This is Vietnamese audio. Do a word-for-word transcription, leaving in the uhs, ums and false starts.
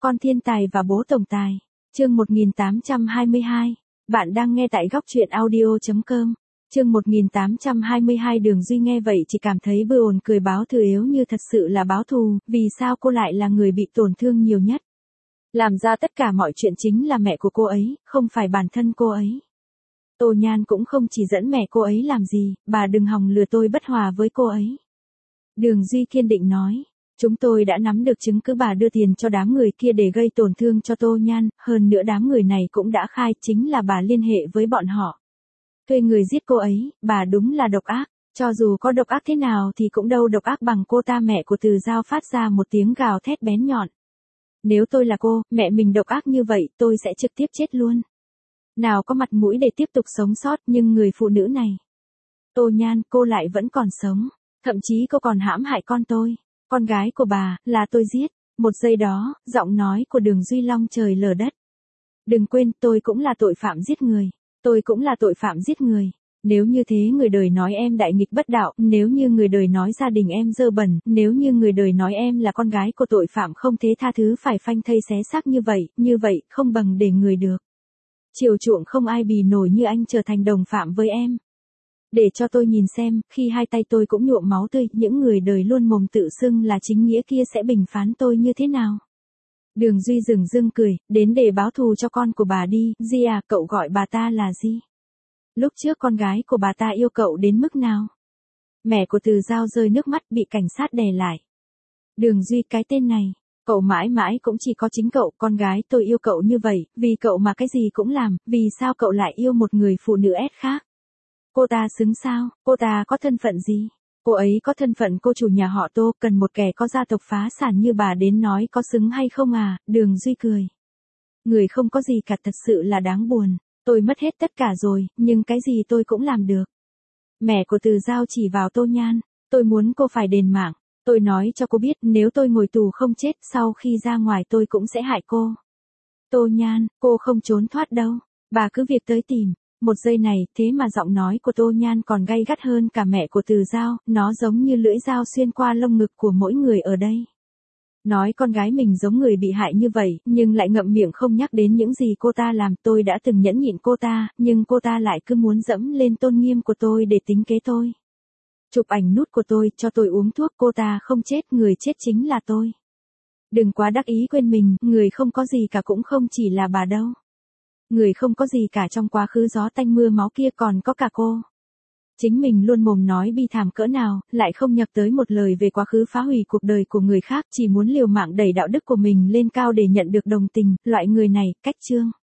Con thiên tài và bố tổng tài. Chương một nghìn tám trăm hai mươi hai. Bạn đang nghe tại góc truyện audio chấm com. Chương một nghìn tám trăm hai mươi hai. Đường Duy nghe vậy chỉ cảm thấy bơ ồn cười báo thù, yếu như thật sự là báo thù, vì sao cô lại là người bị tổn thương nhiều nhất? Làm ra tất cả mọi chuyện chính là mẹ của cô ấy, không phải bản thân cô ấy. Tô Nhan cũng không chỉ dẫn mẹ cô ấy làm gì, bà đừng hòng lừa tôi bất hòa với cô ấy. Đường Duy kiên định nói. Chúng tôi đã nắm được chứng cứ bà đưa tiền cho đám người kia để gây tổn thương cho Tô Nhan, hơn nữa đám người này cũng đã khai chính là bà liên hệ với bọn họ. Thuê người giết cô ấy, bà đúng là độc ác, cho dù có độc ác thế nào thì cũng đâu độc ác bằng cô ta. Mẹ của Từ Giao phát ra một tiếng gào thét bén nhọn. Nếu tôi là cô, mẹ mình độc ác như vậy, tôi sẽ trực tiếp chết luôn. Nào có mặt mũi để tiếp tục sống sót, nhưng người phụ nữ này. Tô Nhan, cô lại vẫn còn sống, thậm chí cô còn hãm hại con tôi. Con gái của bà, là tôi giết. Một giây đó, giọng nói của Đường Duy long trời lở đất. Đừng quên, tôi cũng là tội phạm giết người. Tôi cũng là tội phạm giết người. Nếu như thế người đời nói em đại nghịch bất đạo, nếu như người đời nói gia đình em dơ bẩn, nếu như người đời nói em là con gái của tội phạm không thế tha thứ phải phanh thây xé xác như vậy, như vậy, không bằng để người được chiều chuộng không ai bì nổi như anh trở thành đồng phạm với em. Để cho tôi nhìn xem, khi hai tay tôi cũng nhuộm máu tươi, những người đời luôn mồm tự xưng là chính nghĩa kia sẽ bình phán tôi như thế nào? Đường Duy dừng dưng cười, đến để báo thù cho con của bà đi. Di à, cậu gọi bà ta là Di. Lúc trước con gái của bà ta yêu cậu đến mức nào? Mẹ của Từ Giao rơi nước mắt, bị cảnh sát đè lại. Đường Duy, cái tên này, cậu mãi mãi cũng chỉ có chính cậu. Con gái tôi yêu cậu như vậy, vì cậu mà cái gì cũng làm, vì sao cậu lại yêu một người phụ nữ ét khác? Cô ta xứng sao? Cô ta có thân phận gì? Cô ấy có thân phận cô chủ nhà họ Tô, cần một kẻ có gia tộc phá sản như bà đến nói có xứng hay không à? Đường Duy cười. Người không có gì cả, thật sự là đáng buồn. Tôi mất hết tất cả rồi, nhưng cái gì tôi cũng làm được. Mẹ của Từ Giao chỉ vào Tô Nhan. Tôi muốn cô phải đền mạng. Tôi nói cho cô biết, nếu tôi ngồi tù không chết, sau khi ra ngoài tôi cũng sẽ hại cô. Tô Nhan, cô không trốn thoát đâu. Bà cứ việc tới tìm. Một giây này, thế mà giọng nói của Tô Nhan còn gay gắt hơn cả mẹ của Từ Giao, nó giống như lưỡi dao xuyên qua lông ngực của mỗi người ở đây. Nói con gái mình giống người bị hại như vậy, nhưng lại ngậm miệng không nhắc đến những gì cô ta làm. Tôi đã từng nhẫn nhịn cô ta, nhưng cô ta lại cứ muốn dẫm lên tôn nghiêm của tôi để tính kế tôi. Chụp ảnh nút của tôi, cho tôi uống thuốc, cô ta không chết, người chết chính là tôi. Đừng quá đắc ý quên mình, người không có gì cả cũng không chỉ là bà đâu. Người không có gì cả trong quá khứ gió tanh mưa máu kia còn có cả cô. Chính mình luôn mồm nói bi thảm cỡ nào, lại không nhắc tới một lời về quá khứ phá hủy cuộc đời của người khác, chỉ muốn liều mạng đẩy đạo đức của mình lên cao để nhận được đồng tình, loại người này, cách chương.